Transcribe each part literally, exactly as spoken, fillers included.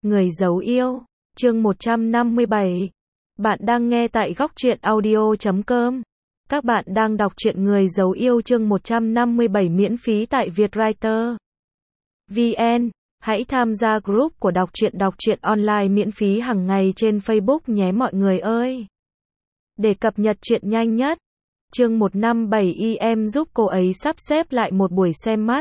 Người giấu yêu, chương một trăm năm mươi bảy. Bạn đang nghe tại góc truyện audio chấm com. Các bạn đang đọc truyện Người giấu yêu chương một trăm năm mươi bảy miễn phí tại Vietwriter chấm vn. Hãy tham gia group của đọc truyện đọc truyện online miễn phí hàng ngày trên Facebook nhé mọi người ơi. Để cập nhật truyện nhanh nhất, chương một trăm năm mươi bảy y em giúp cô ấy sắp xếp lại một buổi xem mắt.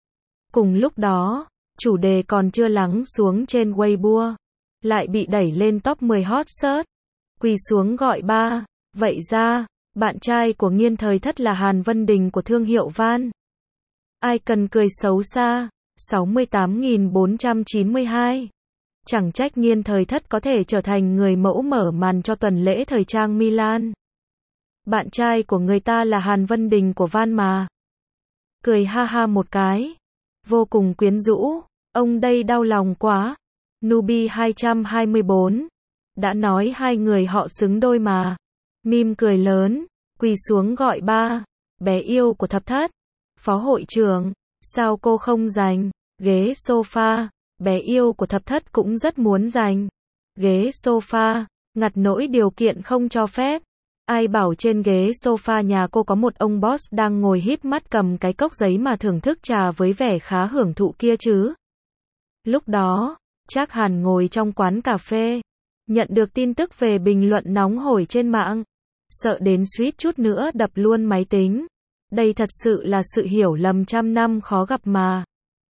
Cùng lúc đó, chủ đề còn chưa lắng xuống trên Weibo, lại bị đẩy lên top mười hot search. Quỳ xuống gọi ba, vậy ra, bạn trai của Nghiên Thời Thất là Hàn Vân Đình của thương hiệu Van. Ai cần cười xấu xa, sáu mươi tám nghìn bốn trăm chín mươi hai. Chẳng trách Nghiên Thời Thất có thể trở thành người mẫu mở màn cho tuần lễ thời trang Milan. Bạn trai của người ta là Hàn Vân Đình của Van mà. Cười ha ha một cái. Vô cùng quyến rũ, ông đây đau lòng quá. Nubi hai trăm hai mươi bốn. Đã nói hai người họ xứng đôi mà. Mim cười lớn, quỳ xuống gọi ba. Bé yêu của Thập Thất. Phó hội trưởng, sao cô không giành ghế sofa? Bé yêu của Thập Thất cũng rất muốn giành ghế sofa, ngặt nỗi điều kiện không cho phép. Ai bảo trên ghế sofa nhà cô có một ông boss đang ngồi híp mắt cầm cái cốc giấy mà thưởng thức trà với vẻ khá hưởng thụ kia chứ. Lúc đó, Trác Hàn ngồi trong quán cà phê, nhận được tin tức về bình luận nóng hổi trên mạng, sợ đến suýt chút nữa đập luôn máy tính. Đây thật sự là sự hiểu lầm trăm năm khó gặp mà.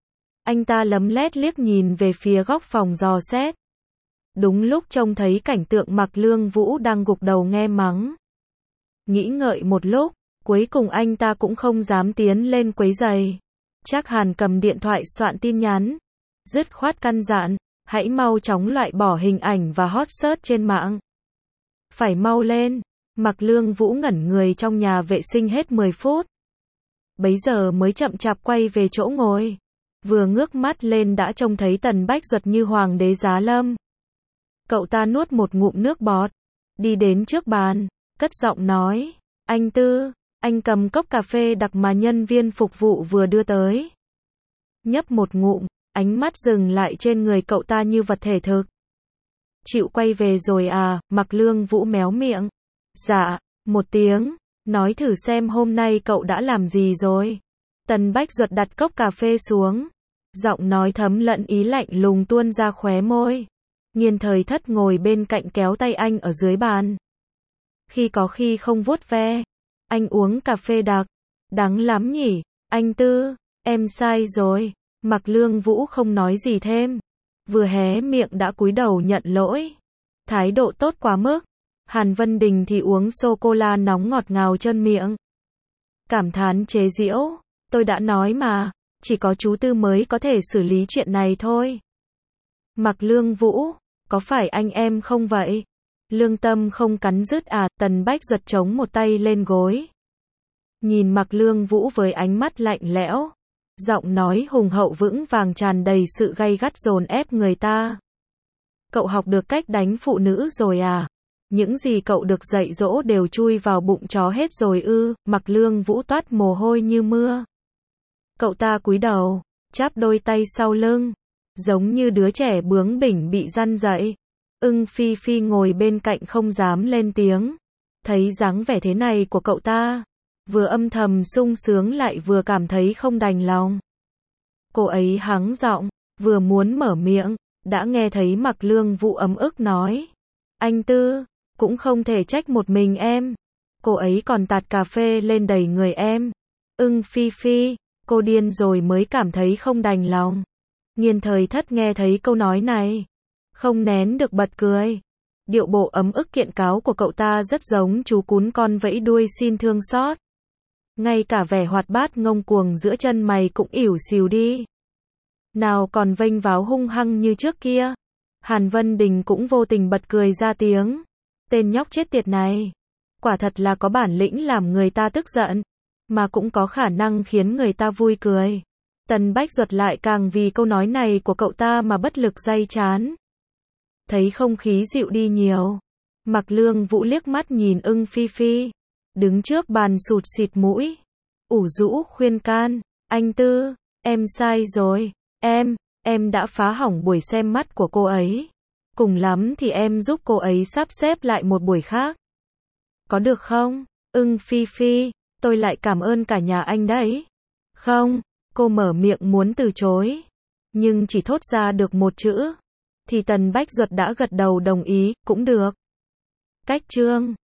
Anh ta lấm lét liếc nhìn về phía góc phòng dò xét. Đúng lúc trông thấy cảnh tượng Mạc Lương Vũ đang gục đầu nghe mắng. Nghĩ ngợi một lúc, cuối cùng anh ta cũng không dám tiến lên quấy rầy. Trác Hàn cầm điện thoại soạn tin nhắn, dứt khoát căn dặn, hãy mau chóng loại bỏ hình ảnh và hot search trên mạng. Phải mau lên. Mạc Lương Vũ ngẩn người trong nhà vệ sinh hết mười phút. Bấy giờ mới chậm chạp quay về chỗ ngồi. Vừa ngước mắt lên đã trông thấy Tần Bách Duật như hoàng đế giá lâm. Cậu ta nuốt một ngụm nước bọt, đi đến trước bàn, cất giọng nói, anh Tư, anh cầm cốc cà phê đặc mà nhân viên phục vụ vừa đưa tới. Nhấp một ngụm, ánh mắt dừng lại trên người cậu ta như vật thể thực. Chịu quay về rồi à? Mạc Lương Vũ méo miệng. Dạ, một tiếng, nói thử xem hôm nay cậu đã làm gì rồi. Tần Bách Duật đặt cốc cà phê xuống, giọng nói thấm lẫn ý lạnh lùng tuôn ra khóe môi. Nghiên Thời Thất ngồi bên cạnh kéo tay anh ở dưới bàn. Khi có khi không vuốt ve. Anh uống cà phê đặc. Đắng lắm nhỉ, anh Tư, em sai rồi. Mạc Lương Vũ không nói gì thêm. Vừa hé miệng đã cúi đầu nhận lỗi. Thái độ tốt quá mức. Hàn Vân Đình thì uống sô-cô-la nóng ngọt ngào trơn miệng. Cảm thán chế giễu, tôi đã nói mà, chỉ có chú Tư mới có thể xử lý chuyện này thôi. Mạc Lương Vũ, có phải anh em không vậy? Lương tâm không cắn rứt à? Tần Bách Duật chống một tay lên gối. Nhìn Mạc Lương Vũ với ánh mắt lạnh lẽo. Giọng nói hùng hậu vững vàng tràn đầy sự gay gắt dồn ép người ta. Cậu học được cách đánh phụ nữ rồi à? Những gì cậu được dạy dỗ đều chui vào bụng chó hết rồi ư? Mạc Lương Vũ toát mồ hôi như mưa. Cậu ta cúi đầu, chắp đôi tay sau lưng, giống như đứa trẻ bướng bỉnh bị răn dạy. Ưng Phi Phi ngồi bên cạnh không dám lên tiếng. Thấy dáng vẻ thế này của cậu ta, vừa âm thầm sung sướng lại vừa cảm thấy không đành lòng. Cô ấy hắng giọng, vừa muốn mở miệng, đã nghe thấy Mạc Lương Vũ ấm ức nói. Anh Tư, cũng không thể trách một mình em. Cô ấy còn tạt cà phê lên đầy người em. Ưng Phi Phi, cô điên rồi mới cảm thấy không đành lòng. Nghiên Thời Thất nghe thấy câu nói này, không nén được bật cười. Điệu bộ ấm ức kiện cáo của cậu ta rất giống chú cún con vẫy đuôi xin thương xót. Ngay cả vẻ hoạt bát ngông cuồng giữa chân mày cũng ỉu xìu đi. Nào còn vênh váo hung hăng như trước kia. Hàn Vân Đình cũng vô tình bật cười ra tiếng. Tên nhóc chết tiệt này, quả thật là có bản lĩnh làm người ta tức giận, mà cũng có khả năng khiến người ta vui cười. Tần Bách Duật lại càng vì câu nói này của cậu ta mà bất lực day chán. Thấy không khí dịu đi nhiều, Mạc Lương Vũ liếc mắt nhìn Ưng Phi Phi, đứng trước bàn sụt xịt mũi, ủ rũ khuyên can, anh Tư, em sai rồi, em, em đã phá hỏng buổi xem mắt của cô ấy. Cùng lắm thì em giúp cô ấy sắp xếp lại một buổi khác. Có được không? Ưng Phi Phi, tôi lại cảm ơn cả nhà anh đấy. Không, cô mở miệng muốn từ chối, nhưng chỉ thốt ra được một chữ, thì Tần Bách Duật đã gật đầu đồng ý, cũng được. Cách chương